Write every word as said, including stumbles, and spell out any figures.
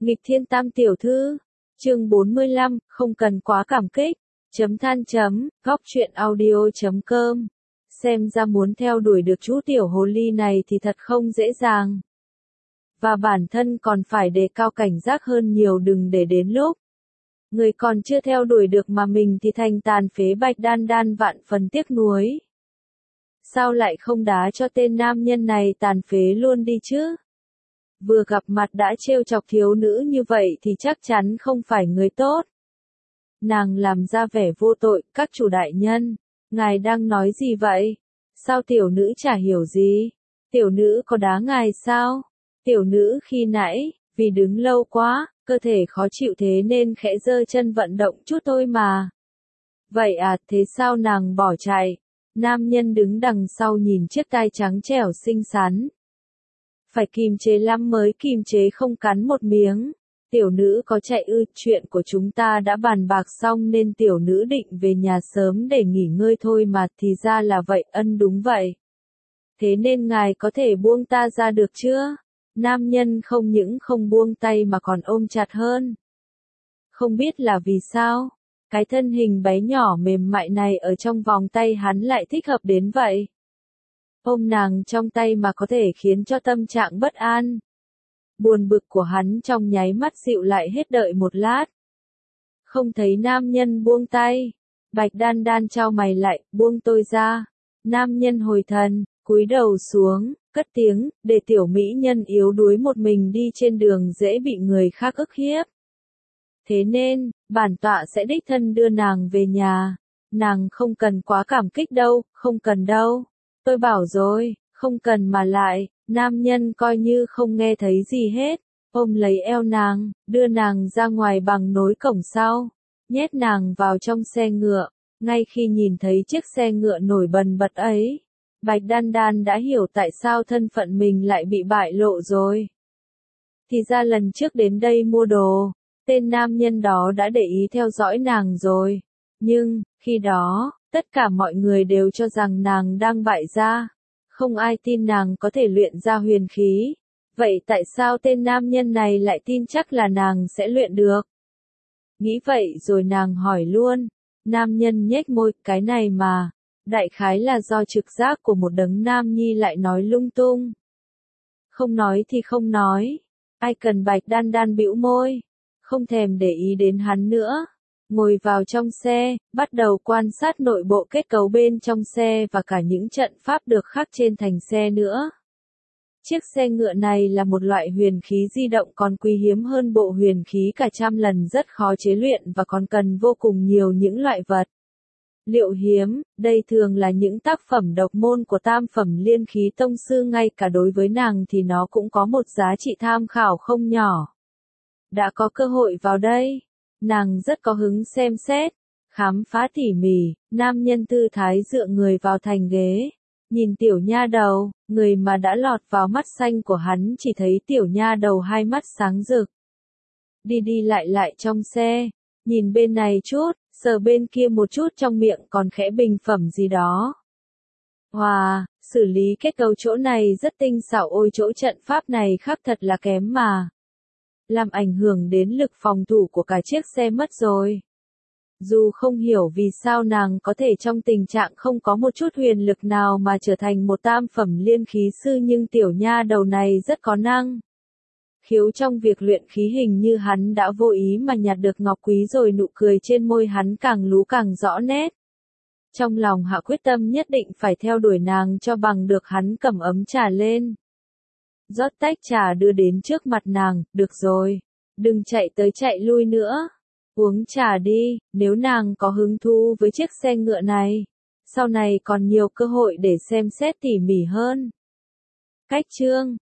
Nghịch thiên tam tiểu thư, chương bốn mươi lăm, không cần quá cảm kích, chấm than chấm, góc truyện audio chấm com. Xem ra muốn theo đuổi được chú tiểu hồ ly này thì thật không dễ dàng. Và bản thân còn phải đề cao cảnh giác hơn nhiều, đừng để đến lúc người còn chưa theo đuổi được mà mình thì thành tàn phế. Bạch Đan Đan vạn phần tiếc nuối. Sao lại không đá cho tên nam nhân này tàn phế luôn đi chứ? Vừa gặp mặt đã trêu chọc thiếu nữ như vậy thì chắc chắn không phải người tốt. Nàng làm ra vẻ vô tội. Các chủ đại nhân, ngài đang nói gì vậy? Sao tiểu nữ chả hiểu gì? Tiểu nữ có đá ngài sao? Tiểu nữ khi nãy, vì đứng lâu quá, cơ thể khó chịu thế nên khẽ giơ chân vận động chút thôi mà. Vậy à, thế sao nàng bỏ chạy? Nam nhân đứng đằng sau nhìn chiếc tai trắng trẻo xinh xắn. Phải kìm chế lắm mới kìm chế không cắn một miếng. Tiểu nữ có chạy ư? Chuyện của chúng ta đã bàn bạc xong nên tiểu nữ định về nhà sớm để nghỉ ngơi thôi mà. Thì ra là vậy. Ân, đúng vậy. Thế nên ngài có thể buông ta ra được chưa? Nam nhân không những không buông tay mà còn ôm chặt hơn. Không biết là vì sao, cái thân hình bé nhỏ mềm mại này ở trong vòng tay hắn lại thích hợp đến vậy. Ôm nàng trong tay mà có thể khiến cho tâm trạng bất an, buồn bực của hắn trong nháy mắt dịu lại hết. Đợi một lát, không thấy nam nhân buông tay. Bạch Đan Đan chau mày lại, buông tôi ra. Nam nhân hồi thần, cúi đầu xuống, cất tiếng, để tiểu mỹ nhân yếu đuối một mình đi trên đường dễ bị người khác ức hiếp. Thế nên, bản tọa sẽ đích thân đưa nàng về nhà. Nàng không cần quá cảm kích đâu, không cần đâu. Tôi bảo rồi, không cần mà lại. Nam nhân coi như không nghe thấy gì hết, ôm lấy eo nàng, đưa nàng ra ngoài bằng nối cổng sau, nhét nàng vào trong xe ngựa. Ngay khi nhìn thấy chiếc xe ngựa nổi bần bật ấy, Bạch Đan Đan đã hiểu tại sao thân phận mình lại bị bại lộ rồi. Thì ra lần trước đến đây mua đồ, tên nam nhân đó đã để ý theo dõi nàng rồi. Nhưng, khi đó, tất cả mọi người đều cho rằng nàng đang bại gia. Không ai tin nàng có thể luyện ra huyền khí. Vậy tại sao tên nam nhân này lại tin chắc là nàng sẽ luyện được? Nghĩ vậy rồi nàng hỏi luôn. Nam nhân nhếch môi, cái này mà, đại khái là do trực giác của một đấng nam nhi lại nói lung tung. Không nói thì không nói. Ai cần. Bạch Đan Đan bĩu môi, không thèm để ý đến hắn nữa. Ngồi vào trong xe, bắt đầu quan sát nội bộ kết cấu bên trong xe và cả những trận pháp được khắc trên thành xe nữa. Chiếc xe ngựa này là một loại huyền khí di động còn quý hiếm hơn bộ huyền khí cả trăm lần, rất khó chế luyện và còn cần vô cùng nhiều những loại vật liệu hiếm. Đây thường là những tác phẩm độc môn của tam phẩm liên khí tông sư, ngay cả đối với nàng thì nó cũng có một giá trị tham khảo không nhỏ. Đã có cơ hội vào đây, nàng rất có hứng xem xét, khám phá tỉ mỉ. Nam nhân tư thái dựa người vào thành ghế, nhìn tiểu nha đầu, người mà đã lọt vào mắt xanh của hắn chỉ thấy tiểu nha đầu hai mắt sáng rực. Đi đi lại lại trong xe, nhìn bên này chút, sờ bên kia một chút, trong miệng còn khẽ bình phẩm gì đó. Wow, xử lý kết cấu chỗ này rất tinh xảo. Ôi, chỗ trận pháp này khắc thật là kém mà. Làm ảnh hưởng đến lực phòng thủ của cả chiếc xe mất rồi. Dù không hiểu vì sao nàng có thể trong tình trạng không có một chút huyền lực nào mà trở thành một tam phẩm liên khí sư, nhưng tiểu nha đầu này rất có năng khiếu trong việc luyện khí. Hình như hắn đã vô ý mà nhặt được ngọc quý rồi. Nụ cười trên môi hắn càng lú càng rõ nét. Trong lòng hạ quyết tâm nhất định phải theo đuổi nàng cho bằng được. Hắn cầm ấm trà lên, rót tách trà đưa đến trước mặt nàng. Được rồi, đừng chạy tới chạy lui nữa, uống trà đi. Nếu nàng có hứng thú với chiếc xe ngựa này, sau này còn nhiều cơ hội để xem xét tỉ mỉ hơn. Cách chương